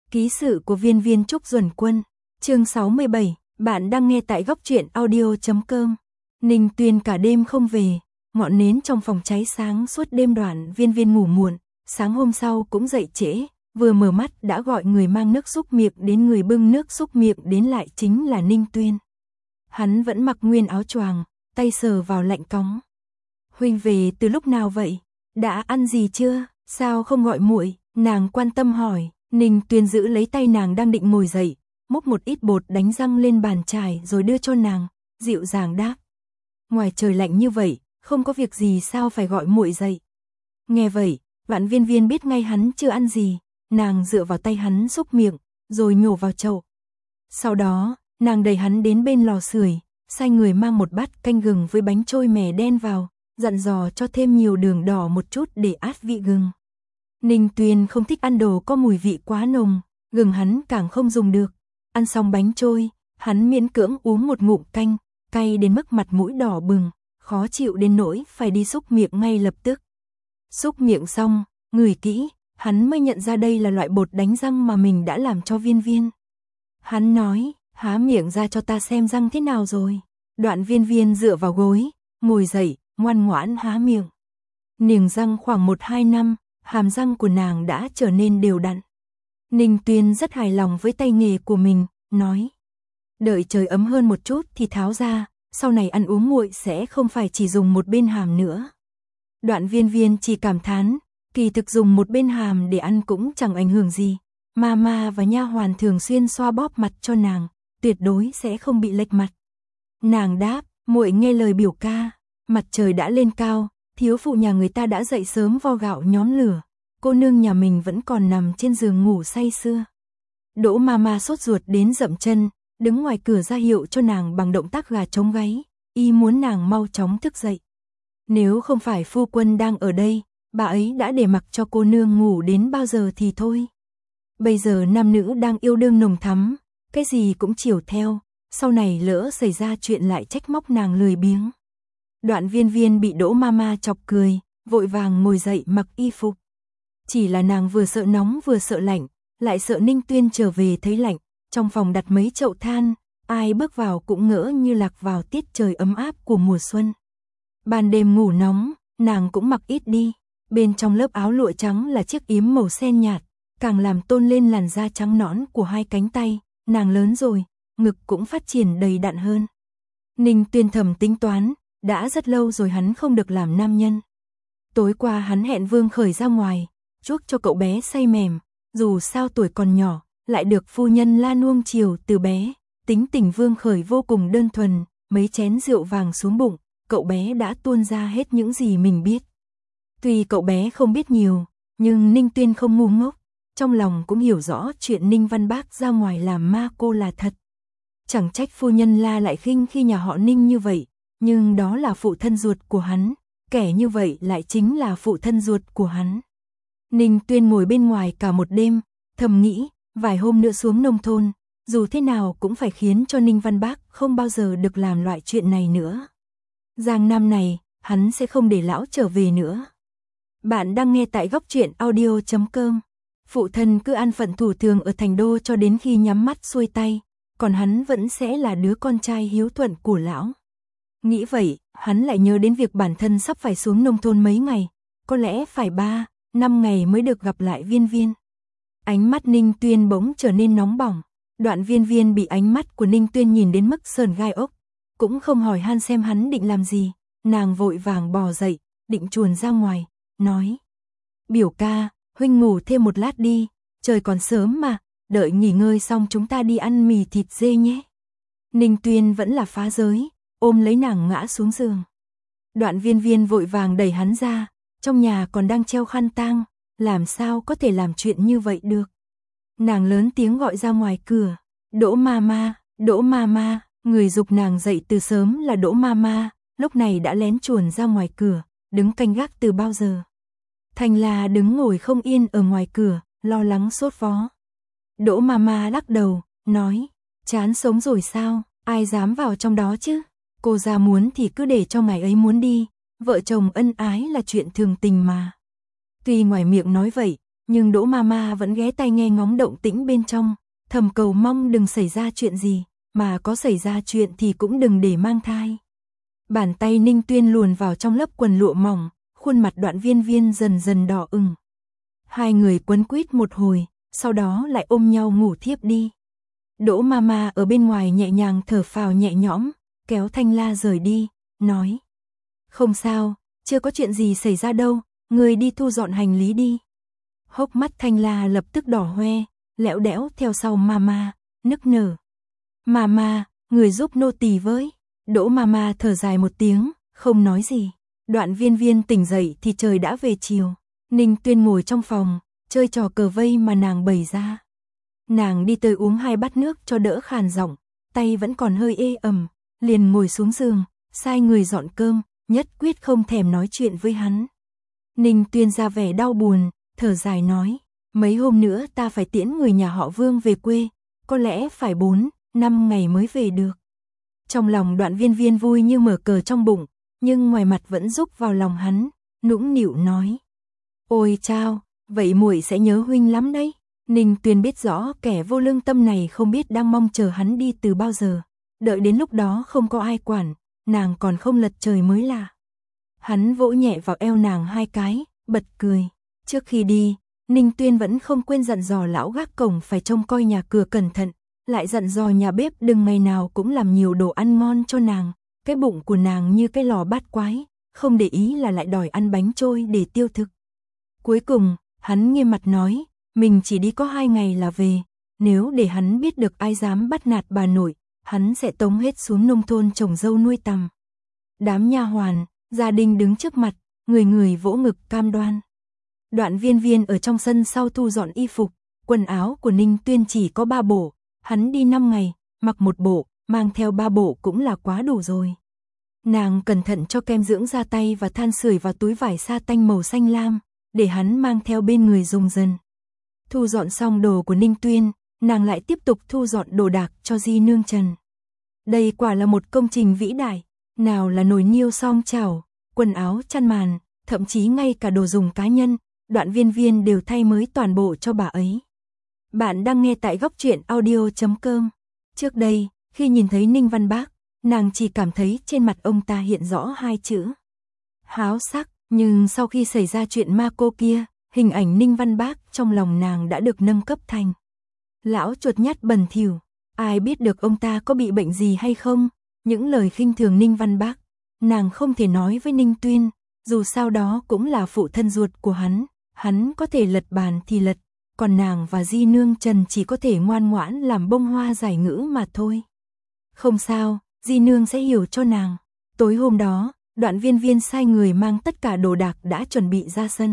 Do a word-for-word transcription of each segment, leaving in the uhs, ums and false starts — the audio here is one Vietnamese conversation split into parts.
Ký sự của viên viên Trúc Duẩn Quân, chương sáu mươi bảy, bạn đang nghe tại góc truyện audio chấm com. Ninh Tuyên cả đêm không về, ngọn nến trong phòng cháy sáng suốt đêm, đoạn viên viên ngủ muộn, sáng hôm sau cũng dậy trễ, vừa mở mắt đã gọi người mang nước súc miệng đến, người bưng nước súc miệng đến lại chính là Ninh Tuyên. Hắn vẫn mặc nguyên áo choàng, tay sờ vào lạnh cóng. Huynh về từ lúc nào vậy? Đã ăn gì chưa? Sao không gọi muội? Nàng quan tâm hỏi. Ninh Tuyên giữ lấy tay nàng đang định ngồi dậy, múc một ít bột đánh răng lên bàn chải rồi đưa cho nàng, dịu dàng đáp: ngoài trời lạnh như vậy, không có việc gì sao phải gọi muội dậy? Nghe vậy, Vạn Viên Viên biết ngay hắn chưa ăn gì, nàng dựa vào tay hắn xúc miệng, rồi nhổ vào chậu. Sau đó, nàng đẩy hắn đến bên lò sưởi, sai người mang một bát canh gừng với bánh trôi mè đen vào, dặn dò cho thêm nhiều đường đỏ một chút để át vị gừng. Ninh Tuyên không thích ăn đồ có mùi vị quá nồng, gừng hắn càng không dùng được. Ăn xong bánh trôi, hắn miễn cưỡng uống một ngụm canh, cay đến mức mặt mũi đỏ bừng, khó chịu đến nỗi phải đi xúc miệng ngay lập tức. Xúc miệng xong, ngửi kỹ, hắn mới nhận ra đây là loại bột đánh răng mà mình đã làm cho Viên Viên. Hắn nói: há miệng ra cho ta xem răng thế nào rồi. Đoạn Viên Viên dựa vào gối, ngồi dậy, ngoan ngoãn há miệng. Niềng răng khoảng một hai năm, hàm răng của nàng đã trở nên đều đặn. Ninh Tuyên rất hài lòng với tay nghề của mình, nói: đợi trời ấm hơn một chút thì tháo ra, sau này ăn uống muội sẽ không phải chỉ dùng một bên hàm nữa. Đoạn Viên Viên chỉ cảm thán, kỳ thực dùng một bên hàm để ăn cũng chẳng ảnh hưởng gì. Mama và nha hoàn thường xuyên xoa bóp mặt cho nàng, tuyệt đối sẽ không bị lệch mặt. Nàng đáp: muội nghe lời biểu ca. Mặt trời đã lên cao, thiếu phụ nhà người ta đã dậy sớm vo gạo nhóm lửa, cô nương nhà mình vẫn còn nằm trên giường ngủ say sưa. Đỗ Mama sốt ruột đến dậm chân, đứng ngoài cửa ra hiệu cho nàng bằng động tác gà trống gáy, y muốn nàng mau chóng thức dậy. Nếu không phải phu quân đang ở đây, bà ấy đã để mặc cho cô nương ngủ đến bao giờ thì thôi. Bây giờ nam nữ đang yêu đương nồng thắm, cái gì cũng chiều theo, sau này lỡ xảy ra chuyện lại trách móc nàng lười biếng. Đoạn Viên Viên bị Đỗ Mama chọc cười, vội vàng ngồi dậy mặc y phục. Chỉ là nàng vừa sợ nóng vừa sợ lạnh, lại sợ Ninh Tuyên trở về thấy lạnh. Trong phòng đặt mấy chậu than, ai bước vào cũng ngỡ như lạc vào tiết trời ấm áp của mùa xuân. Ban đêm ngủ nóng, nàng cũng mặc ít đi. Bên trong lớp áo lụa trắng là chiếc yếm màu sen nhạt, càng làm tôn lên làn da trắng nõn của hai cánh tay. Nàng lớn rồi, ngực cũng phát triển đầy đặn hơn. Ninh Tuyên thầm tính toán, đã rất lâu rồi hắn không được làm nam nhân. Tối qua hắn hẹn Vương Khởi ra ngoài, chuốc cho cậu bé say mềm, dù sao tuổi còn nhỏ, lại được phu nhân la nuông chiều từ bé. Tính tình Vương Khởi vô cùng đơn thuần, mấy chén rượu vàng xuống bụng, cậu bé đã tuôn ra hết những gì mình biết. Tuy cậu bé không biết nhiều, nhưng Ninh Tuyên không ngu ngốc, trong lòng cũng hiểu rõ chuyện Ninh Văn Bác ra ngoài làm ma cô là thật. Chẳng trách phu nhân la lại khinh khi nhà họ Ninh như vậy, nhưng đó là phụ thân ruột của hắn, kẻ như vậy lại chính là phụ thân ruột của hắn. Ninh Tuyên ngồi bên ngoài cả một đêm, thầm nghĩ, vài hôm nữa xuống nông thôn, dù thế nào cũng phải khiến cho Ninh Văn Bác không bao giờ được làm loại chuyện này nữa. Giang Nam này, hắn sẽ không để lão trở về nữa. Bạn đang nghe tại góc truyện audio chấm com. Phụ thân cứ an phận thủ thường ở thành đô cho đến khi nhắm mắt xuôi tay, còn hắn vẫn sẽ là đứa con trai hiếu thuận của lão. Nghĩ vậy, hắn lại nhớ đến việc bản thân sắp phải xuống nông thôn mấy ngày, có lẽ phải ba, năm ngày mới được gặp lại Viên Viên. Ánh mắt Ninh Tuyên bỗng trở nên nóng bỏng, Đoạn Viên Viên bị ánh mắt của Ninh Tuyên nhìn đến mức sờn gai ốc, cũng không hỏi han xem hắn định làm gì, nàng vội vàng bò dậy, định chuồn ra ngoài, nói: biểu ca, huynh ngủ thêm một lát đi, trời còn sớm mà, đợi nghỉ ngơi xong chúng ta đi ăn mì thịt dê nhé. Ninh Tuyên vẫn là phá giới, ôm lấy nàng ngã xuống giường. Đoạn Viên Viên vội vàng đẩy hắn ra, trong nhà còn đang treo khăn tang, làm sao có thể làm chuyện như vậy được. Nàng lớn tiếng gọi ra ngoài cửa: Đỗ Mama, Đỗ Mama. Người giục nàng dậy từ sớm là Đỗ Mama, lúc này đã lén chuồn ra ngoài cửa, đứng canh gác từ bao giờ. Thành là đứng ngồi không yên ở ngoài cửa, lo lắng sốt vó. Đỗ Mama lắc đầu, nói: chán sống rồi sao, ai dám vào trong đó chứ. Cô ra muốn thì cứ để cho ngài ấy muốn đi, vợ chồng ân ái là chuyện thường tình mà. Tuy ngoài miệng nói vậy, nhưng Đỗ Mama vẫn ghé tai nghe ngóng động tĩnh bên trong, thầm cầu mong đừng xảy ra chuyện gì, mà có xảy ra chuyện thì cũng đừng để mang thai. Bàn tay Ninh Tuyên luồn vào trong lớp quần lụa mỏng, khuôn mặt Đoạn Viên Viên dần dần đỏ ửng. Hai người quấn quýt một hồi, sau đó lại ôm nhau ngủ thiếp đi. Đỗ Mama ở bên ngoài nhẹ nhàng thở phào nhẹ nhõm, kéo Thanh La rời đi, nói: "Không sao, chưa có chuyện gì xảy ra đâu, người đi thu dọn hành lý đi." Hốc mắt Thanh La lập tức đỏ hoe, lẽo đẽo theo sau Mama, nức nở: "Mama, người giúp nô tỳ với." Đỗ Mama thở dài một tiếng, không nói gì. Đoạn Viên Viên tỉnh dậy thì trời đã về chiều. Ninh Tuyên ngồi trong phòng, chơi trò cờ vây mà nàng bày ra. Nàng đi tới uống hai bát nước cho đỡ khàn giọng, tay vẫn còn hơi ê ẩm, liền ngồi xuống giường, sai người dọn cơm, nhất quyết không thèm nói chuyện với hắn. Ninh Tuyên ra vẻ đau buồn, thở dài nói: "Mấy hôm nữa ta phải tiễn người nhà họ Vương về quê, có lẽ phải bốn, năm ngày mới về được." Trong lòng Đoạn Viên Viên vui như mở cờ trong bụng, nhưng ngoài mặt vẫn rúc vào lòng hắn, nũng nịu nói: "Ôi chao, vậy muội sẽ nhớ huynh lắm đấy." Ninh Tuyên biết rõ kẻ vô lương tâm này không biết đang mong chờ hắn đi từ bao giờ, đợi đến lúc đó không có ai quản, nàng còn không lật trời mới lạ. Hắn vỗ nhẹ vào eo nàng hai cái, bật cười. Trước khi đi, Ninh Tuyên vẫn không quên dặn dò lão gác cổng phải trông coi nhà cửa cẩn thận, lại dặn dò nhà bếp đừng ngày nào cũng làm nhiều đồ ăn ngon cho nàng. Cái bụng của nàng như cái lò bát quái, không để ý là lại đòi ăn bánh trôi để tiêu thực. Cuối cùng, hắn nghiêm mặt nói, mình chỉ đi có hai ngày là về, nếu để hắn biết được ai dám bắt nạt bà nội, hắn sẽ tống hết xuống nông thôn trồng dâu nuôi tằm. Đám nha hoàn, gia đình đứng trước mặt, người người vỗ ngực cam đoan. Đoạn Viên Viên ở trong sân sau thu dọn y phục, quần áo của Ninh Tuyên chỉ có ba bộ, hắn đi năm ngày, mặc một bộ, mang theo ba bộ cũng là quá đủ rồi. Nàng cẩn thận cho kem dưỡng da tay và than sưởi vào túi vải sa tanh màu xanh lam, để hắn mang theo bên người dùng dần. Thu dọn xong đồ của Ninh Tuyên, nàng lại tiếp tục thu dọn đồ đạc cho Di Nương Trần. Đây quả là một công trình vĩ đại, nào là nồi niêu song chảo, quần áo chăn màn, thậm chí ngay cả đồ dùng cá nhân, Đoạn Viên Viên đều thay mới toàn bộ cho bà ấy. Bạn đang nghe tại góc truyện audio chấm com. Trước đây, khi nhìn thấy Ninh Văn Bác, nàng chỉ cảm thấy trên mặt ông ta hiện rõ hai chữ háo sắc, nhưng sau khi xảy ra chuyện ma cô kia, hình ảnh Ninh Văn Bác trong lòng nàng đã được nâng cấp thành lão chuột nhắt bẩn thỉu. Ai biết được ông ta có bị bệnh gì hay không? Những lời khinh thường Ninh Văn Bác, nàng không thể nói với Ninh Tuyên, dù sao đó cũng là phụ thân ruột của hắn, hắn có thể lật bàn thì lật, còn nàng và Di Nương Trần chỉ có thể ngoan ngoãn làm bông hoa giải ngữ mà thôi. Không sao, Di Nương sẽ hiểu cho nàng. Tối hôm đó, Đoạn Viên Viên sai người mang tất cả đồ đạc đã chuẩn bị ra sân.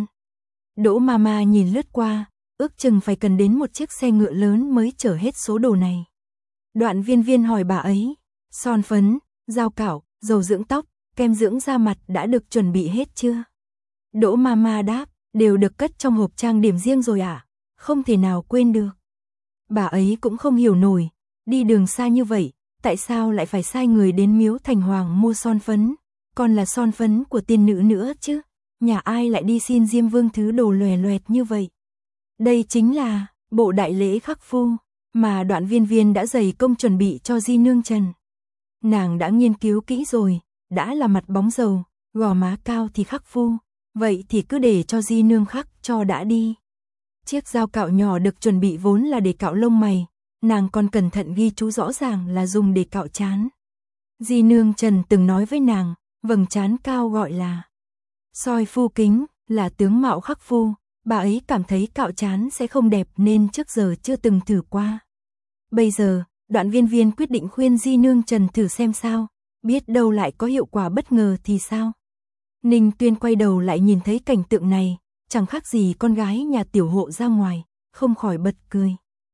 Đỗ Mama nhìn lướt qua, ước chừng phải cần đến một chiếc xe ngựa lớn mới chở hết số đồ này. Đoạn Viên Viên hỏi bà ấy, son phấn, dao cạo, dầu dưỡng tóc, kem dưỡng da mặt đã được chuẩn bị hết chưa? Đỗ Mama đáp, đều được cất trong hộp trang điểm riêng rồi ạ, à? Không thể nào quên được. Bà ấy cũng không hiểu nổi, đi đường xa như vậy, tại sao lại phải sai người đến Miếu Thành Hoàng mua son phấn, còn là son phấn của tiên nữ nữa chứ, nhà ai lại đi xin Diêm Vương thứ đồ lòe loẹt như vậy. Đây chính là bộ đại lễ khắc phu mà Đoạn Viên Viên đã dày công chuẩn bị cho Di Nương Trần. Nàng đã nghiên cứu kỹ rồi, đã là mặt bóng dầu, gò má cao thì khắc phu, vậy thì cứ để cho Di Nương khắc cho đã đi. Chiếc dao cạo nhỏ được chuẩn bị vốn là để cạo lông mày, nàng còn cẩn thận ghi chú rõ ràng là dùng để cạo trán. Di Nương Trần từng nói với nàng, vầng trán cao gọi là soi phu kính, là tướng mạo khắc phu, bà ấy cảm thấy cạo trán sẽ không đẹp nên trước giờ chưa từng thử qua. Bây giờ, Đoạn Viên Viên quyết định khuyên Di Nương Trần thử xem sao, biết đâu lại có hiệu quả bất ngờ thì sao. Ninh Tuyên quay đầu lại nhìn thấy cảnh tượng này, chẳng khác gì con gái nhà tiểu hộ ra ngoài, không khỏi bật cười.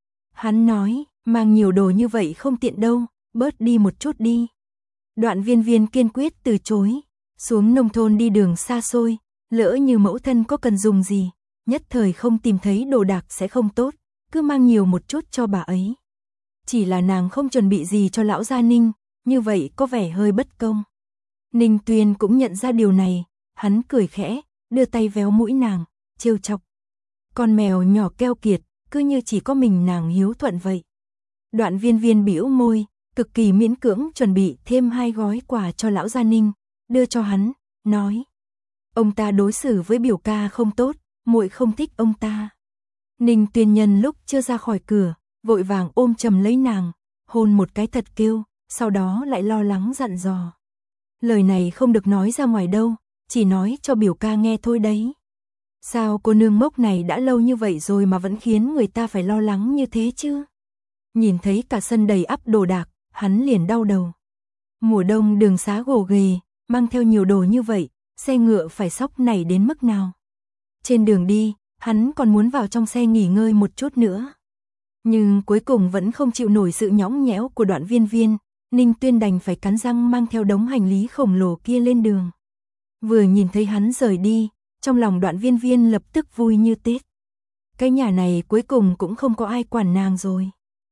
Hắn nói, mang nhiều đồ như vậy không tiện đâu, bớt đi một chút đi. Đoạn Viên Viên kiên quyết từ chối, xuống nông thôn đi đường xa xôi, lỡ như mẫu thân có cần dùng gì, nhất thời không tìm thấy đồ đạc sẽ không tốt, cứ mang nhiều một chút cho bà ấy. Chỉ là nàng không chuẩn bị gì cho lão gia Ninh, như vậy có vẻ hơi bất công. Ninh Tuyên cũng nhận ra điều này, hắn cười khẽ, đưa tay véo mũi nàng, trêu chọc. Con mèo nhỏ keo kiệt, cứ như chỉ có mình nàng hiếu thuận vậy. Đoạn Viên Viên bĩu môi, cực kỳ miễn cưỡng chuẩn bị thêm hai gói quà cho lão Gia Ninh, đưa cho hắn, nói: "Ông ta đối xử với biểu ca không tốt, muội không thích ông ta." Ninh Tuyên nhân lúc chưa ra khỏi cửa, vội vàng ôm chầm lấy nàng, hôn một cái thật kêu, sau đó lại lo lắng dặn dò: "Lời này không được nói ra ngoài đâu, chỉ nói cho biểu ca nghe thôi đấy." Sao cô nương mốc này đã lâu như vậy rồi mà vẫn khiến người ta phải lo lắng như thế chứ? Nhìn thấy cả sân đầy ắp đồ đạc, hắn liền đau đầu. Mùa đông đường xá gồ ghề, mang theo nhiều đồ như vậy, xe ngựa phải xóc nảy đến mức nào? Trên đường đi, hắn còn muốn vào trong xe nghỉ ngơi một chút nữa. Nhưng cuối cùng vẫn không chịu nổi sự nhõng nhẽo của Đoạn Viên Viên, Ninh Tuyên đành phải cắn răng mang theo đống hành lý khổng lồ kia lên đường. Vừa nhìn thấy hắn rời đi, trong lòng Đoạn Viên Viên lập tức vui như Tết. Cái nhà này cuối cùng cũng không có ai quản nàng rồi.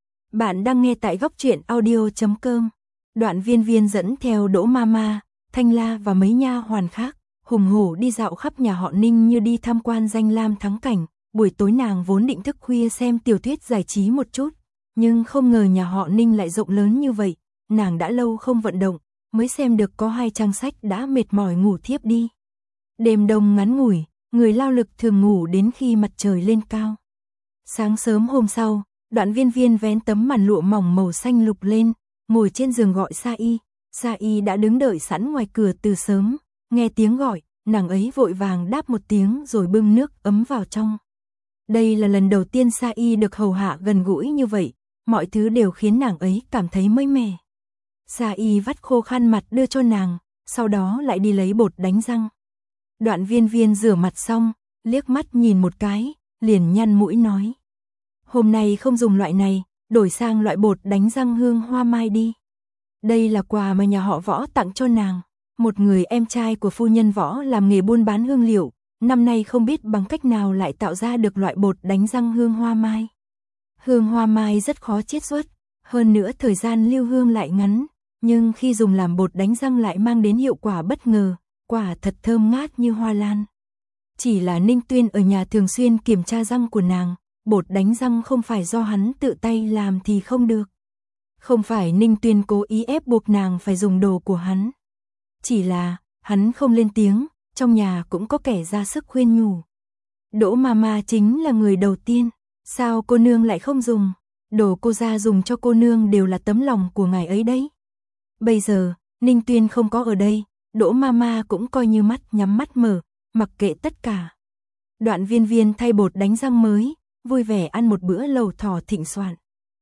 Bạn đang nghe tại góc truyện audio chấm com. Đoạn Viên Viên dẫn theo Đỗ Mama, Thanh La và mấy nha hoàn khác, hùng hổ đi dạo khắp nhà họ Ninh như đi tham quan danh lam thắng cảnh. Buổi tối nàng vốn định thức khuya xem tiểu thuyết giải trí một chút, nhưng không ngờ nhà họ Ninh lại rộng lớn như vậy, nàng đã lâu không vận động, mới xem được có hai trang sách đã mệt mỏi ngủ thiếp đi. Đêm đông ngắn ngủi, người lao lực thường ngủ đến khi mặt trời lên cao. Sáng sớm hôm sau, Đoạn Viên Viên vén tấm màn lụa mỏng màu xanh lục lên, ngồi trên giường gọi Sa Y. Sa Y đã đứng đợi sẵn ngoài cửa từ sớm, nghe tiếng gọi, nàng ấy vội vàng đáp một tiếng rồi bưng nước ấm vào trong. Đây là lần đầu tiên Sa Y được hầu hạ gần gũi như vậy, mọi thứ đều khiến nàng ấy cảm thấy mới mẻ. Sa Y vắt khô khăn mặt đưa cho nàng, sau đó lại đi lấy bột đánh răng. Đoạn Viên Viên rửa mặt xong, liếc mắt nhìn một cái, liền nhăn mũi nói: "Hôm nay không dùng loại này, đổi sang loại bột đánh răng hương hoa mai đi. Đây là quà mà nhà họ Võ tặng cho nàng, một người em trai của phu nhân Võ làm nghề buôn bán hương liệu, năm nay không biết bằng cách nào lại tạo ra được loại bột đánh răng hương hoa mai. Hương hoa mai rất khó chiết xuất, hơn nữa thời gian lưu hương lại ngắn, nhưng khi dùng làm bột đánh răng lại mang đến hiệu quả bất ngờ, quả thật thơm ngát như hoa lan." Chỉ là Ninh Tuyên ở nhà thường xuyên kiểm tra răng của nàng, bột đánh răng không phải do hắn tự tay làm thì không được. Không phải Ninh Tuyên cố ý ép buộc nàng phải dùng đồ của hắn. Chỉ là, hắn không lên tiếng, trong nhà cũng có kẻ ra sức khuyên nhủ. Đỗ Mama chính là người đầu tiên, sao cô nương lại không dùng? Đồ cô ra dùng cho cô nương đều là tấm lòng của ngài ấy đấy. Bây giờ, Ninh Tuyên không có ở đây, Đỗ Mama cũng coi như mắt nhắm mắt mở, mặc kệ tất cả. Đoạn Viên Viên thay bột đánh răng mới, vui vẻ ăn một bữa lẩu thỏ thịnh soạn.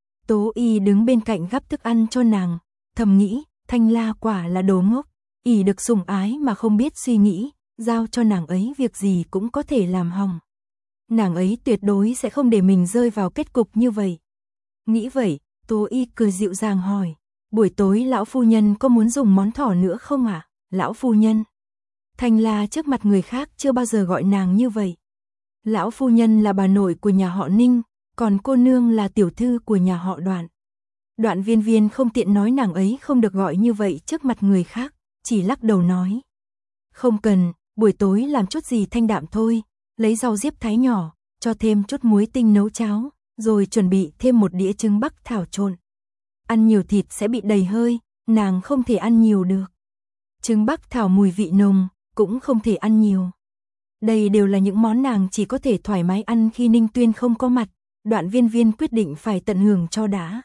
Tố Y đứng bên cạnh gắp thức ăn cho nàng, thầm nghĩ, Thanh La quả là đồ ngốc, ỷ được sủng ái mà không biết suy nghĩ, giao cho nàng ấy việc gì cũng có thể làm hỏng. Nàng ấy tuyệt đối sẽ không để mình rơi vào kết cục như vậy. Nghĩ vậy, Tố Y cười dịu dàng hỏi, buổi tối lão phu nhân có muốn dùng món thỏ nữa không ạ? À? Lão phu nhân. Thanh La trước mặt người khác chưa bao giờ gọi nàng như vậy. Lão phu nhân là bà nội của nhà họ Ninh, còn cô nương là tiểu thư của nhà họ Đoạn. Đoạn Viên Viên không tiện nói nàng ấy không được gọi như vậy trước mặt người khác, chỉ lắc đầu nói: "Không cần, buổi tối làm chút gì thanh đạm thôi, lấy rau diếp thái nhỏ, cho thêm chút muối tinh nấu cháo, rồi chuẩn bị thêm một đĩa trứng bắc thảo trộn. Ăn nhiều thịt sẽ bị đầy hơi, nàng không thể ăn nhiều được. Trứng bắc thảo mùi vị nồng, cũng không thể ăn nhiều." Đây đều là những món nàng chỉ có thể thoải mái ăn khi Ninh Tuyên không có mặt, Đoạn Viên Viên quyết định phải tận hưởng cho đã.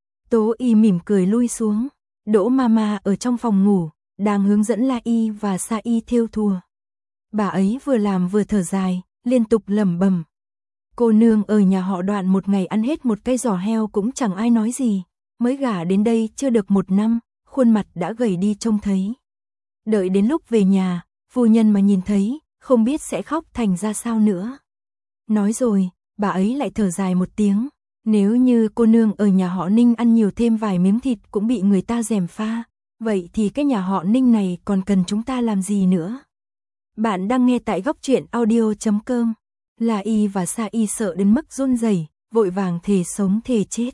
Tố Y mỉm cười lui xuống, Đỗ Mama ở trong phòng ngủ, đang hướng dẫn La Y và Sa Y thêu thùa. Bà ấy vừa làm vừa thở dài, liên tục lẩm bẩm: "Cô nương ở nhà họ Đoạn một ngày ăn hết một cái giò heo cũng chẳng ai nói gì, mới gả đến đây chưa được một năm, khuôn mặt đã gầy đi trông thấy. Đợi đến lúc về nhà, phu nhân mà nhìn thấy, không biết sẽ khóc thành ra sao nữa." Nói rồi, bà ấy lại thở dài một tiếng, nếu như cô nương ở nhà họ Ninh ăn nhiều thêm vài miếng thịt cũng bị người ta gièm pha, vậy thì cái nhà họ Ninh này còn cần chúng ta làm gì nữa? Bạn đang nghe tại góc truyện audio chấm com. La Y và Sa Y sợ đến mức run rẩy, vội vàng thề sống thề chết.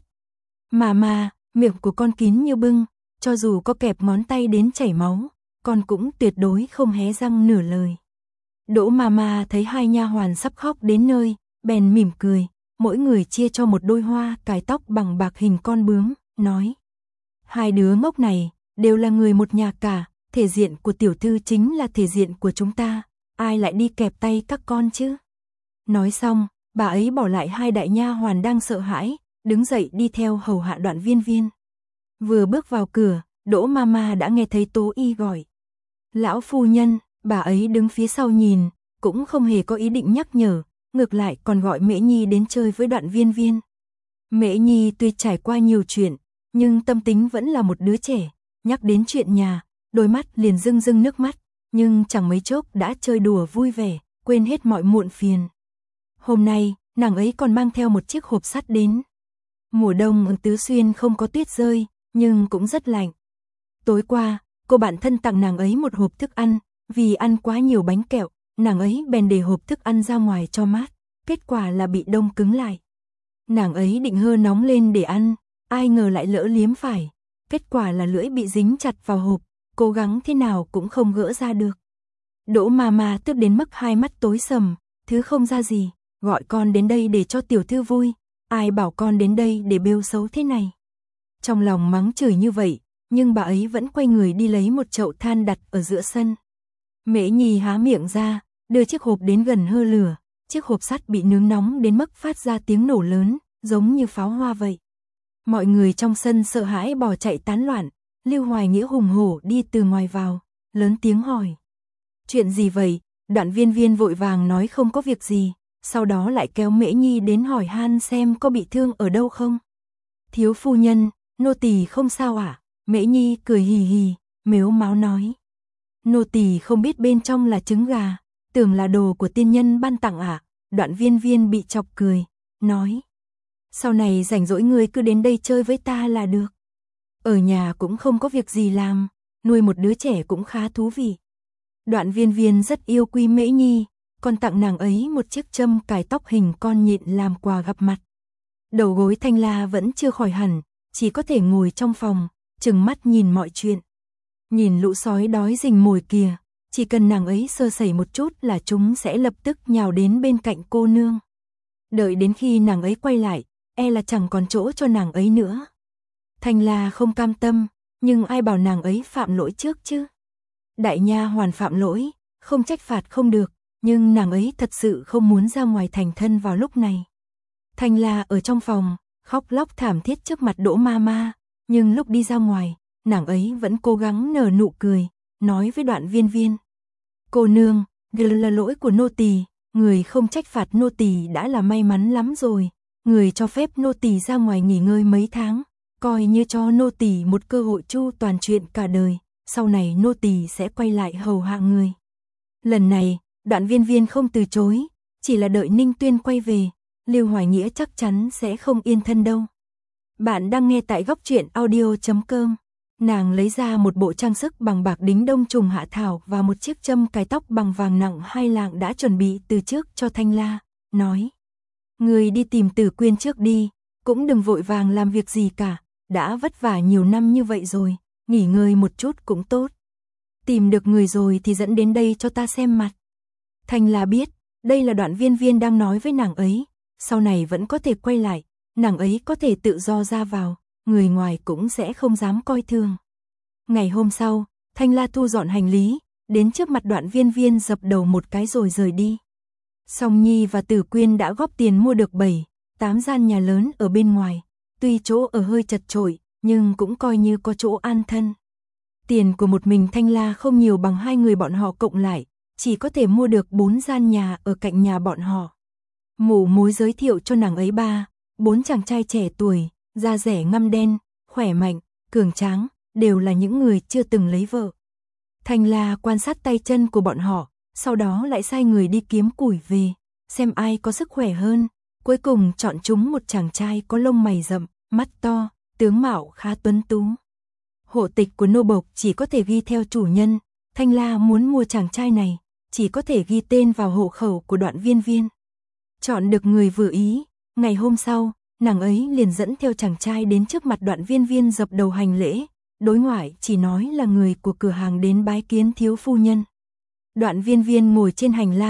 Mama, miệng của con kín như bưng, cho dù có kẹp ngón tay đến chảy máu, con cũng tuyệt đối không hé răng nửa lời. Đỗ Mama thấy hai nha hoàn sắp khóc đến nơi, bèn mỉm cười, mỗi người chia cho một đôi hoa cài tóc bằng bạc hình con bướm, nói. Hai đứa ngốc này, đều là người một nhà cả, thể diện của tiểu thư chính là thể diện của chúng ta, ai lại đi kẹp tay các con chứ? Nói xong, bà ấy bỏ lại hai đại nha hoàn đang sợ hãi, đứng dậy đi theo hầu hạ Đoạn Viên Viên. Vừa bước vào cửa, Đỗ Mama đã nghe thấy Tố Y gọi. Lão phu nhân, bà ấy đứng phía sau nhìn, cũng không hề có ý định nhắc nhở, ngược lại còn gọi Mễ Nhi đến chơi với Đoạn Viên Viên. Mễ Nhi tuy trải qua nhiều chuyện, nhưng tâm tính vẫn là một đứa trẻ, nhắc đến chuyện nhà, đôi mắt liền rưng rưng nước mắt, nhưng chẳng mấy chốc đã chơi đùa vui vẻ, quên hết mọi muộn phiền. Hôm nay, nàng ấy còn mang theo một chiếc hộp sắt đến. Mùa đông ở Tứ Xuyên không có tuyết rơi, nhưng cũng rất lạnh. Tối qua, cô bạn thân tặng nàng ấy một hộp thức ăn, vì ăn quá nhiều bánh kẹo, nàng ấy bèn để hộp thức ăn ra ngoài cho mát, kết quả là bị đông cứng lại. Nàng ấy định hơ nóng lên để ăn, ai ngờ lại lỡ liếm phải, kết quả là lưỡi bị dính chặt vào hộp, cố gắng thế nào cũng không gỡ ra được. Đỗ Mama tức đến mức hai mắt tối sầm, thứ không ra gì, gọi con đến đây để cho tiểu thư vui, ai bảo con đến đây để bêu xấu thế này. Trong lòng mắng chửi như vậy, nhưng bà ấy vẫn quay người đi lấy một chậu than đặt ở giữa sân. Mễ Nhi há miệng ra, đưa chiếc hộp đến gần hơ lửa, chiếc hộp sắt bị nướng nóng đến mức phát ra tiếng nổ lớn, giống như pháo hoa vậy. Mọi người trong sân sợ hãi bỏ chạy tán loạn, Lưu Hoài Nghĩa hùng hổ đi từ ngoài vào, lớn tiếng hỏi. Chuyện gì vậy? Đoạn Viên Viên vội vàng nói không có việc gì, sau đó lại kéo Mễ Nhi đến hỏi han xem có bị thương ở đâu không. Thiếu phu nhân, nô tỳ không sao ạ. À? Mễ Nhi cười hì hì, mếu máo nói. Nô tỳ không biết bên trong là trứng gà, tưởng là đồ của tiên nhân ban tặng ạ. À? Đoạn Viên Viên bị chọc cười, nói. Sau này rảnh rỗi ngươi cứ đến đây chơi với ta là được. Ở nhà cũng không có việc gì làm, nuôi một đứa trẻ cũng khá thú vị. Đoạn Viên Viên rất yêu quý Mễ Nhi, còn tặng nàng ấy một chiếc châm cài tóc hình con nhện làm quà gặp mặt. Đầu gối Thanh La vẫn chưa khỏi hẳn, chỉ có thể ngồi trong phòng, trừng mắt nhìn mọi chuyện. Nhìn lũ sói đói rình mồi kìa, chỉ cần nàng ấy sơ sẩy một chút là chúng sẽ lập tức nhào đến bên cạnh cô nương. Đợi đến khi nàng ấy quay lại, e là chẳng còn chỗ cho nàng ấy nữa. Thanh La không cam tâm, nhưng ai bảo nàng ấy phạm lỗi trước chứ? Đại nha hoàn phạm lỗi, không trách phạt không được, nhưng nàng ấy thật sự không muốn ra ngoài thành thân vào lúc này. Thanh La ở trong phòng, khóc lóc thảm thiết trước mặt Đỗ Mama, nhưng lúc đi ra ngoài, nàng ấy vẫn cố gắng nở nụ cười, nói với Đoạn Viên Viên. Cô nương, là lỗi của nô tỳ, người không trách phạt nô tỳ đã là may mắn lắm rồi, người cho phép nô tỳ ra ngoài nghỉ ngơi mấy tháng, coi như cho nô tỳ một cơ hội chu toàn chuyện cả đời, sau này nô tỳ sẽ quay lại hầu hạ người. Lần này, Đoạn Viên Viên không từ chối, chỉ là đợi Ninh Tuyên quay về, Lưu Hoài Nghĩa chắc chắn sẽ không yên thân đâu. Bạn đang nghe tại góc truyện audio chấm com. Nàng lấy ra một bộ trang sức bằng bạc đính đông trùng hạ thảo và một chiếc châm cài tóc bằng vàng nặng hai lạng đã chuẩn bị từ trước cho Thanh La, nói. Người đi tìm Tử Quyên trước đi, cũng đừng vội vàng làm việc gì cả, đã vất vả nhiều năm như vậy rồi, nghỉ ngơi một chút cũng tốt. Tìm được người rồi thì dẫn đến đây cho ta xem mặt. Thanh La biết, đây là Đoạn Viên Viên đang nói với nàng ấy, sau này vẫn có thể quay lại, nàng ấy có thể tự do ra vào, người ngoài cũng sẽ không dám coi thường. Ngày hôm sau, Thanh La thu dọn hành lý, đến trước mặt Đoạn Viên Viên dập đầu một cái rồi rời đi. Song Nhi và Tử Quyên đã góp tiền mua được bảy, tám gian nhà lớn ở bên ngoài, tuy chỗ ở hơi chật chội, nhưng cũng coi như có chỗ an thân. Tiền của một mình Thanh La không nhiều bằng hai người bọn họ cộng lại, chỉ có thể mua được bốn gian nhà ở cạnh nhà bọn họ. Mụ mối giới thiệu cho nàng ấy ba, bốn chàng trai trẻ tuổi, da rẻ ngăm đen, khỏe mạnh, cường tráng, đều là những người chưa từng lấy vợ. Thanh La quan sát tay chân của bọn họ, sau đó lại sai người đi kiếm củi về, xem ai có sức khỏe hơn, cuối cùng chọn chúng một chàng trai có lông mày rậm, mắt to, tướng mạo khá tuấn tú. Hộ tịch của nô bộc chỉ có thể ghi theo chủ nhân, Thanh La muốn mua chàng trai này, chỉ có thể ghi tên vào hộ khẩu của Đoạn Viên Viên. Chọn được người vừa ý, ngày hôm sau, nàng ấy liền dẫn theo chàng trai đến trước mặt Đoạn Viên Viên dập đầu hành lễ, đối ngoại chỉ nói là người của cửa hàng đến bái kiến thiếu phu nhân. Đoạn Viên Viên ngồi trên hành lang,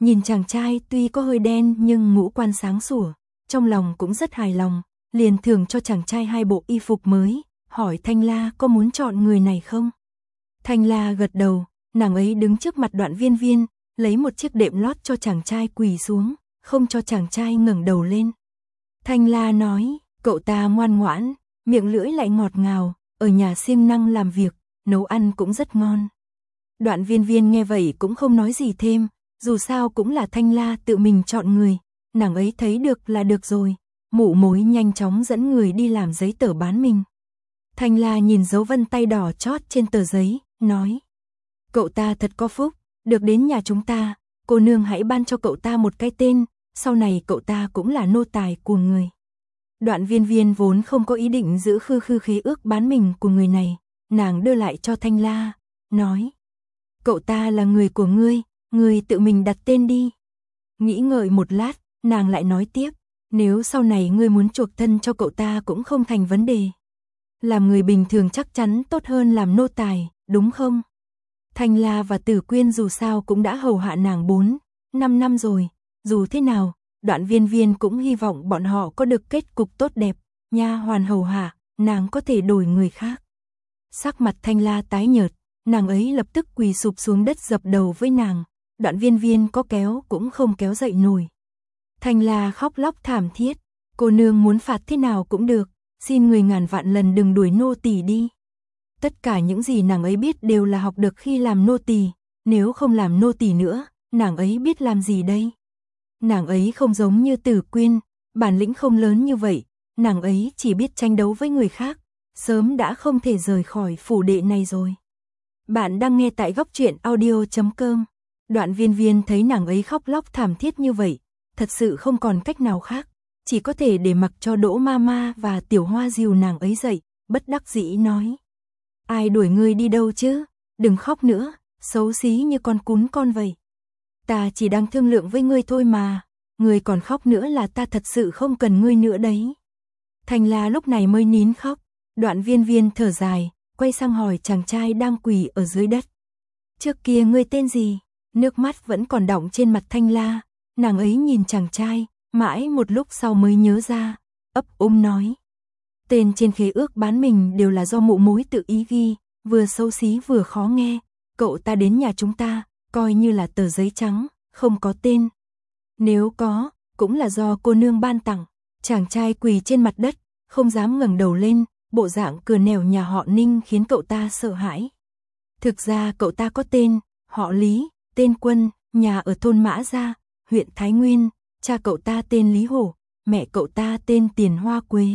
nhìn chàng trai tuy có hơi đen nhưng ngũ quan sáng sủa, trong lòng cũng rất hài lòng, liền thưởng cho chàng trai hai bộ y phục mới, hỏi Thanh La có muốn chọn người này không? Thanh La gật đầu, nàng ấy đứng trước mặt Đoạn Viên Viên, lấy một chiếc đệm lót cho chàng trai quỳ xuống, không cho chàng trai ngẩng đầu lên. Thanh La nói, cậu ta ngoan ngoãn, miệng lưỡi lại ngọt ngào, ở nhà siêng năng làm việc, nấu ăn cũng rất ngon. Đoạn Viên Viên nghe vậy cũng không nói gì thêm, dù sao cũng là Thanh La tự mình chọn người, nàng ấy thấy được là được rồi. Mụ mối nhanh chóng dẫn người đi làm giấy tờ bán mình. Thanh La nhìn dấu vân tay đỏ chót trên tờ giấy, nói, cậu ta thật có phúc, được đến nhà chúng ta, cô nương hãy ban cho cậu ta một cái tên, sau này cậu ta cũng là nô tài của người. Đoạn Viên Viên vốn không có ý định giữ khư khư khế ước bán mình của người này, nàng đưa lại cho Thanh La, nói, cậu ta là người của ngươi, ngươi tự mình đặt tên đi. Nghĩ ngợi một lát, nàng lại nói tiếp, nếu sau này ngươi muốn chuộc thân cho cậu ta cũng không thành vấn đề. Làm người bình thường chắc chắn tốt hơn làm nô tài, đúng không? Thanh La và Tử Quyên dù sao cũng đã hầu hạ nàng bốn, năm năm rồi, dù thế nào, Đoạn Viên Viên cũng hy vọng bọn họ có được kết cục tốt đẹp, nha hoàn hầu hạ, nàng có thể đổi người khác. Sắc mặt Thanh La tái nhợt, nàng ấy lập tức quỳ sụp xuống đất dập đầu với nàng, Đoạn Viên Viên có kéo cũng không kéo dậy nổi. Thanh La khóc lóc thảm thiết, cô nương muốn phạt thế nào cũng được, xin người ngàn vạn lần đừng đuổi nô tỳ đi. Tất cả những gì nàng ấy biết đều là học được khi làm nô tỳ, nếu không làm nô tỳ nữa, nàng ấy biết làm gì đây? Nàng ấy không giống như Tử Quyên, bản lĩnh không lớn như vậy, nàng ấy chỉ biết tranh đấu với người khác, sớm đã không thể rời khỏi phủ đệ này rồi. Bạn đang nghe tại góc truyện audio chấm com. Đoạn Viên Viên thấy nàng ấy khóc lóc thảm thiết như vậy, thật sự không còn cách nào khác, chỉ có thể để mặc cho Đỗ Mama và Tiểu Hoa dìu nàng ấy dậy, bất đắc dĩ nói. Ai đuổi ngươi đi đâu chứ, đừng khóc nữa, xấu xí như con cún con vậy. Ta chỉ đang thương lượng với ngươi thôi mà, ngươi còn khóc nữa là ta thật sự không cần ngươi nữa đấy. Thanh La lúc này mới nín khóc, Đoạn Viên Viên thở dài, quay sang hỏi chàng trai đang quỳ ở dưới đất. Trước kia ngươi tên gì? Nước mắt vẫn còn đọng trên mặt Thanh La, nàng ấy nhìn chàng trai, mãi một lúc sau mới nhớ ra, ấp úng nói. Tên trên khế ước bán mình đều là do mụ mối tự ý ghi, vừa xấu xí vừa khó nghe, cậu ta đến nhà chúng ta, coi như là tờ giấy trắng, không có tên. Nếu có, cũng là do cô nương ban tặng. Chàng trai quỳ trên mặt đất, không dám ngẩng đầu lên, bộ dạng cửa nẻo nhà họ Ninh khiến cậu ta sợ hãi. Thực ra cậu ta có tên, họ Lý, tên Quân, nhà ở thôn Mã Gia, huyện Thái Nguyên, cha cậu ta tên Lý Hổ, mẹ cậu ta tên Tiền Hoa Quế.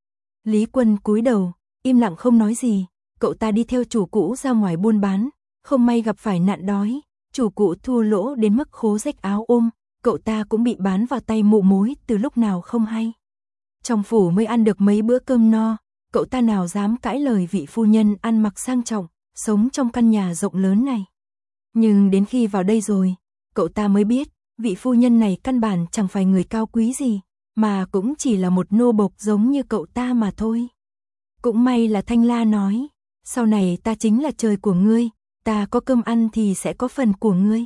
Lý Quân cúi đầu, im lặng không nói gì, cậu ta đi theo chủ cũ ra ngoài buôn bán, không may gặp phải nạn đói, chủ cũ thua lỗ đến mức khố rách áo ôm, cậu ta cũng bị bán vào tay mụ mối từ lúc nào không hay. Trong phủ mới ăn được mấy bữa cơm no, cậu ta nào dám cãi lời vị phu nhân ăn mặc sang trọng, sống trong căn nhà rộng lớn này. Nhưng đến khi vào đây rồi, cậu ta mới biết, vị phu nhân này căn bản chẳng phải người cao quý gì, mà cũng chỉ là một nô bộc giống như cậu ta mà thôi. Cũng may là Thanh La nói, sau này ta chính là trời của ngươi, ta có cơm ăn thì sẽ có phần của ngươi.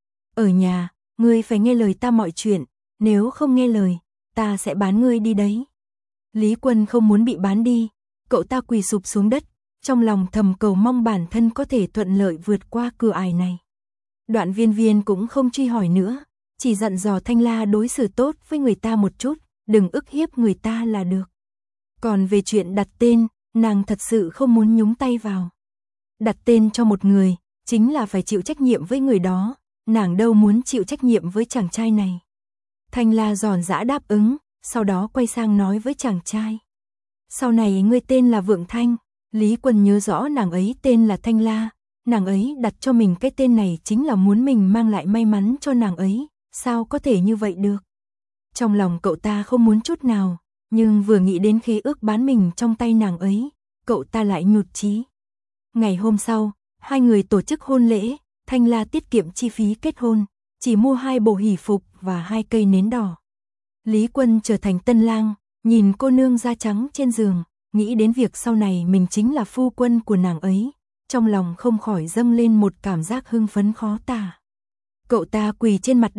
Ở nhà, ngươi phải nghe lời ta mọi chuyện, nếu không nghe lời, ta sẽ bán ngươi đi đấy. Lý Quân không muốn bị bán đi, cậu ta quỳ sụp xuống đất, trong lòng thầm cầu mong bản thân có thể thuận lợi vượt qua cửa ải này. Đoạn Viên Viên cũng không truy hỏi nữa, chỉ dặn dò Thanh La đối xử tốt với người ta một chút, đừng ức hiếp người ta là được. Còn về chuyện đặt tên, nàng thật sự không muốn nhúng tay vào. Đặt tên cho một người, chính là phải chịu trách nhiệm với người đó, nàng đâu muốn chịu trách nhiệm với chàng trai này. Thanh La giòn giã đáp ứng, sau đó quay sang nói với chàng trai. Sau này ngươi tên là Vượng Thanh. Lý Quân nhớ rõ nàng ấy tên là Thanh La, nàng ấy đặt cho mình cái tên này chính là muốn mình mang lại may mắn cho nàng ấy, sao có thể như vậy được. Trong lòng cậu ta không muốn chút nào, nhưng vừa nghĩ đến khế ước bán mình trong tay nàng ấy, cậu ta lại nhụt chí. Ngày hôm sau, hai người tổ chức hôn lễ, Thanh La tiết kiệm chi phí kết hôn, chỉ mua hai bộ hỷ phục và hai cây nến đỏ. Lý Quân trở thành tân lang, nhìn cô nương da trắng trên giường, nghĩ đến việc sau này mình chính là phu quân của nàng ấy, trong lòng không khỏi dâng lên một cảm giác hưng phấn khó tả. Cậu ta quỳ trên mặt đất,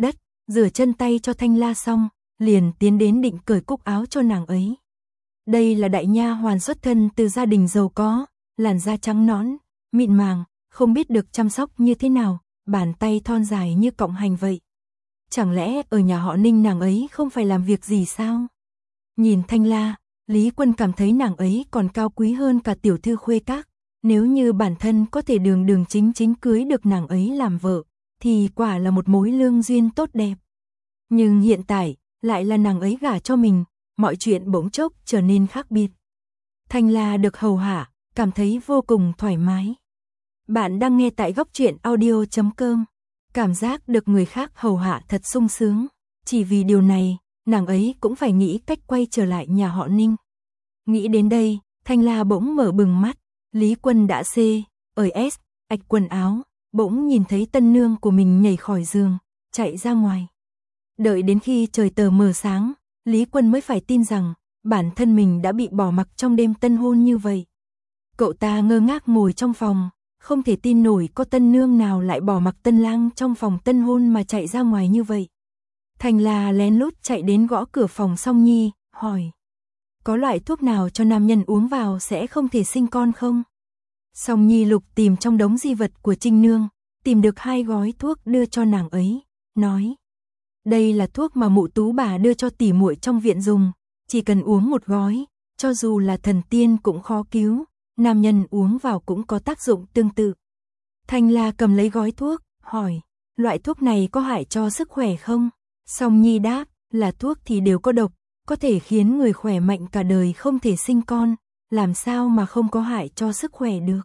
rửa chân tay cho Thanh La xong, liền tiến đến định cởi cúc áo cho nàng ấy. Đây là đại nha hoàn xuất thân từ gia đình giàu có, làn da trắng nõn, mịn màng, không biết được chăm sóc như thế nào, bàn tay thon dài như cọng hành vậy. Chẳng lẽ ở nhà họ Ninh nàng ấy không phải làm việc gì sao? Nhìn Thanh La, Lý Quân cảm thấy nàng ấy còn cao quý hơn cả tiểu thư Khuê Các. Nếu như bản thân có thể đường đường chính chính cưới được nàng ấy làm vợ, thì quả là một mối lương duyên tốt đẹp. Nhưng hiện tại, lại là nàng ấy gả cho mình, mọi chuyện bỗng chốc trở nên khác biệt. Thanh La được hầu hạ, cảm thấy vô cùng thoải mái. Bạn đang nghe tại góc truyện audio chấm com. Cảm giác được người khác hầu hạ thật sung sướng. Chỉ vì điều này, nàng ấy cũng phải nghĩ cách quay trở lại nhà họ Ninh. Nghĩ đến đây, Thanh La bỗng mở bừng mắt. Lý Quân đã C, ở S, ạch quần áo, bỗng nhìn thấy tân nương của mình nhảy khỏi giường, chạy ra ngoài. Đợi đến khi trời tờ mờ sáng, Lý Quân mới phải tin rằng bản thân mình đã bị bỏ mặc trong đêm tân hôn như vậy. Cậu ta ngơ ngác ngồi trong phòng, không thể tin nổi có tân nương nào lại bỏ mặc tân lang trong phòng tân hôn mà chạy ra ngoài như vậy. Thanh La lén lút chạy đến gõ cửa phòng Song Nhi, hỏi: có loại thuốc nào cho nam nhân uống vào sẽ không thể sinh con không? Song Nhi lục tìm trong đống di vật của Trinh Nương, tìm được hai gói thuốc đưa cho nàng ấy, nói: đây là thuốc mà mụ Tú bà đưa cho tỉ muội trong viện dùng, chỉ cần uống một gói, cho dù là thần tiên cũng khó cứu, nam nhân uống vào cũng có tác dụng tương tự. Thanh La cầm lấy gói thuốc, hỏi: loại thuốc này có hại cho sức khỏe không? Song Nhi đáp: là thuốc thì đều có độc, có thể khiến người khỏe mạnh cả đời không thể sinh con, làm sao mà không có hại cho sức khỏe được.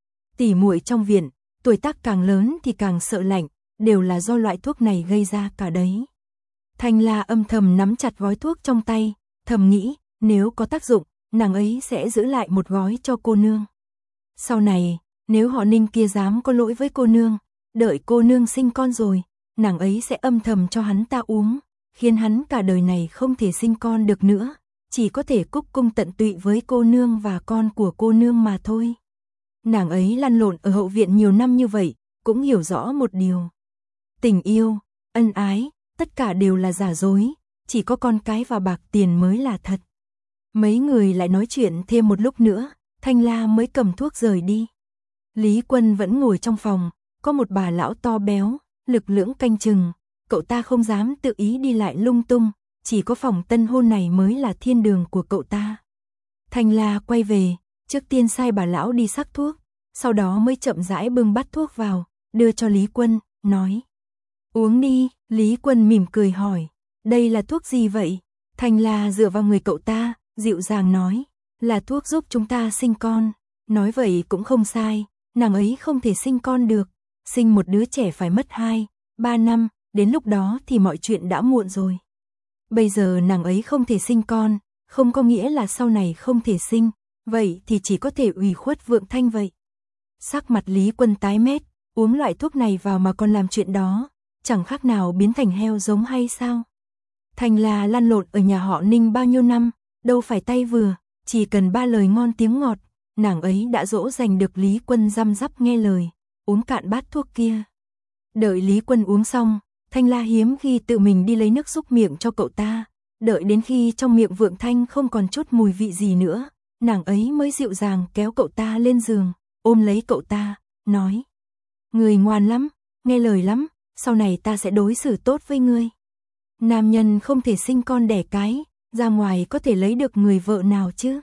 Tỉ muội trong viện, tuổi tác càng lớn thì càng sợ lạnh, đều là do loại thuốc này gây ra cả đấy. Thanh La âm thầm nắm chặt gói thuốc trong tay, thầm nghĩ, nếu có tác dụng, nàng ấy sẽ giữ lại một gói cho cô nương. Sau này, nếu họ Ninh kia dám có lỗi với cô nương, đợi cô nương sinh con rồi, nàng ấy sẽ âm thầm cho hắn ta uống, khiến hắn cả đời này không thể sinh con được nữa, chỉ có thể cúc cung tận tụy với cô nương và con của cô nương mà thôi. Nàng ấy lăn lộn ở hậu viện nhiều năm như vậy, cũng hiểu rõ một điều. Tình yêu, ân ái, tất cả đều là giả dối, chỉ có con cái và bạc tiền mới là thật. Mấy người lại nói chuyện thêm một lúc nữa, Thanh La mới cầm thuốc rời đi. Lý Quân vẫn ngồi trong phòng, có một bà lão to béo, lực lưỡng canh chừng, cậu ta không dám tự ý đi lại lung tung, chỉ có phòng tân hôn này mới là thiên đường của cậu ta. Thanh La quay về, trước tiên sai bà lão đi sắc thuốc, sau đó mới chậm rãi bưng bát thuốc vào, đưa cho Lý Quân, nói: uống đi. Lý Quân mỉm cười hỏi: đây là thuốc gì vậy? Thanh La dựa vào người cậu ta, dịu dàng nói: là thuốc giúp chúng ta sinh con. Nói vậy cũng không sai, nàng ấy không thể sinh con được, sinh một đứa trẻ phải mất hai, ba năm, đến lúc đó thì mọi chuyện đã muộn rồi. Bây giờ nàng ấy không thể sinh con, không có nghĩa là sau này không thể sinh, vậy thì chỉ có thể ủy khuất Vượng Thanh vậy. Sắc mặt Lý Quân tái mét, uống loại thuốc này vào mà còn làm chuyện đó, chẳng khác nào biến thành heo giống hay sao? Thanh La lăn lộn ở nhà họ Ninh bao nhiêu năm, đâu phải tay vừa, chỉ cần ba lời ngon tiếng ngọt, nàng ấy đã dỗ dành được Lý Quân răm rắp nghe lời, uống cạn bát thuốc kia. Đợi Lý Quân uống xong, Thanh La hiếm khi tự mình đi lấy nước xúc miệng cho cậu ta, đợi đến khi trong miệng Vượng Thanh không còn chút mùi vị gì nữa, nàng ấy mới dịu dàng kéo cậu ta lên giường, ôm lấy cậu ta, nói: người ngoan lắm, nghe lời lắm, sau này ta sẽ đối xử tốt với ngươi. Nam nhân không thể sinh con đẻ cái, ra ngoài có thể lấy được người vợ nào chứ?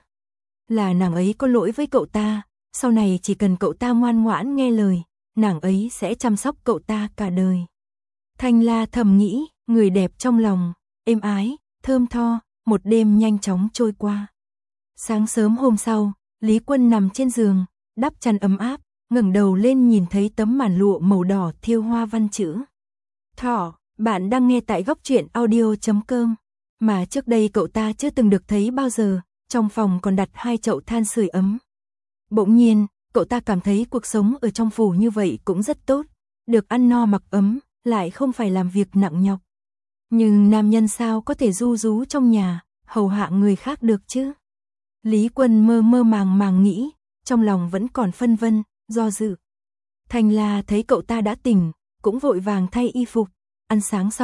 Là nàng ấy có lỗi với cậu ta, sau này chỉ cần cậu ta ngoan ngoãn nghe lời, nàng ấy sẽ chăm sóc cậu ta cả đời. Thanh La thầm nghĩ, người đẹp trong lòng, êm ái, thơm tho, một đêm nhanh chóng trôi qua. Sáng sớm hôm sau, Lý Quân nằm trên giường, đắp chăn ấm áp, ngẩng đầu lên nhìn thấy tấm màn lụa màu đỏ thêu hoa văn chữ Thỏ. Bạn đang nghe tại góc truyện audio chấm com. Mà trước đây cậu ta chưa từng được thấy bao giờ, trong phòng còn đặt hai chậu than sưởi ấm. Bỗng nhiên, cậu ta cảm thấy cuộc sống ở trong phủ như vậy cũng rất tốt, được ăn no mặc ấm, lại không phải làm việc nặng nhọc. Nhưng nam nhân sao có thể ru rú trong nhà, hầu hạ người khác được chứ? Lý Quân mơ mơ màng màng nghĩ, trong lòng vẫn còn phân vân, do dự. Thanh La thấy cậu ta đã tỉnh, cũng vội vàng thay y phục, ăn sáng xong,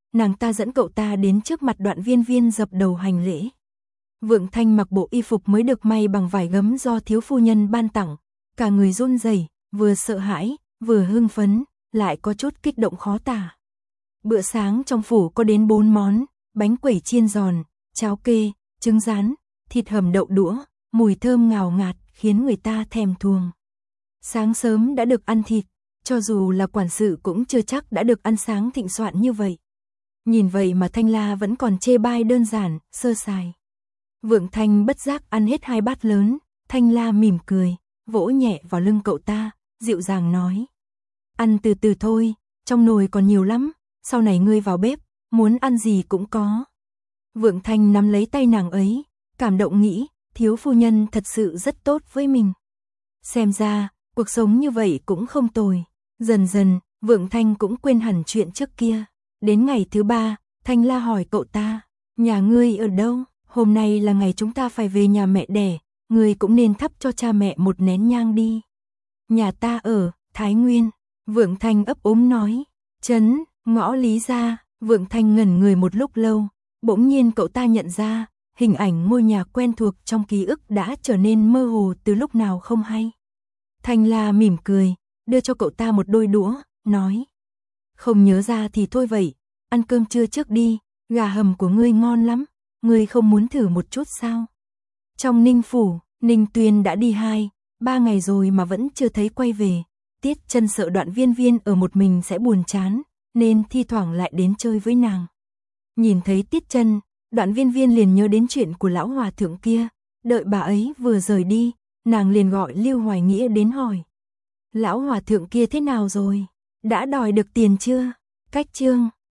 nàng ta dẫn cậu ta đến trước mặt Đoạn Viên Viên dập đầu hành lễ. Vượng Thanh mặc bộ y phục mới được may bằng vải gấm do thiếu phu nhân ban tặng, cả người run rẩy, vừa sợ hãi, vừa hưng phấn, lại có chút kích động khó tả. Bữa sáng trong phủ có đến bốn món, bánh quẩy chiên giòn, cháo kê, trứng rán, thịt hầm đậu đũa, mùi thơm ngào ngạt khiến người ta thèm thuồng. Sáng sớm đã được ăn thịt, cho dù là quản sự cũng chưa chắc đã được ăn sáng thịnh soạn như vậy. Nhìn vậy mà Thanh La vẫn còn chê bai đơn giản, sơ sài. Vượng Thanh bất giác ăn hết hai bát lớn, Thanh La mỉm cười, vỗ nhẹ vào lưng cậu ta, dịu dàng nói. Ăn từ từ thôi, trong nồi còn nhiều lắm, sau này ngươi vào bếp, muốn ăn gì cũng có. Vượng Thanh nắm lấy tay nàng ấy, cảm động nghĩ, thiếu phu nhân thật sự rất tốt với mình. Xem ra, cuộc sống như vậy cũng không tồi. Dần dần, Vượng Thanh cũng quên hẳn chuyện trước kia. Đến ngày thứ ba, Thanh La hỏi cậu ta, nhà ngươi ở đâu? Hôm nay là ngày chúng ta phải về nhà mẹ đẻ, ngươi cũng nên thắp cho cha mẹ một nén nhang đi. Nhà ta ở Thái Nguyên. Vượng Thanh ấp úng nói. Trấn, ngõ Lý gia. Vượng Thanh ngẩn người một lúc lâu, bỗng nhiên cậu ta nhận ra, hình ảnh ngôi nhà quen thuộc trong ký ức đã trở nên mơ hồ từ lúc nào không hay. Thanh La mỉm cười, đưa cho cậu ta một đôi đũa, nói. Không nhớ ra thì thôi vậy, ăn cơm trưa trước đi, gà hầm của ngươi ngon lắm, ngươi không muốn thử một chút sao? Trong Ninh phủ, Ninh Tuyền đã đi hai, ba ngày rồi mà vẫn chưa thấy quay về. Tiết Chân sợ Đoạn Viên Viên ở một mình sẽ buồn chán, nên thi thoảng lại đến chơi với nàng. Nhìn thấy Tiết Chân, Đoạn Viên Viên liền nhớ đến chuyện của lão hòa thượng kia, đợi bà ấy vừa rời đi, nàng liền gọi Lưu Hoài Nghĩa đến hỏi. Lão hòa thượng kia thế nào rồi? Đã đòi được tiền chưa? Cách chương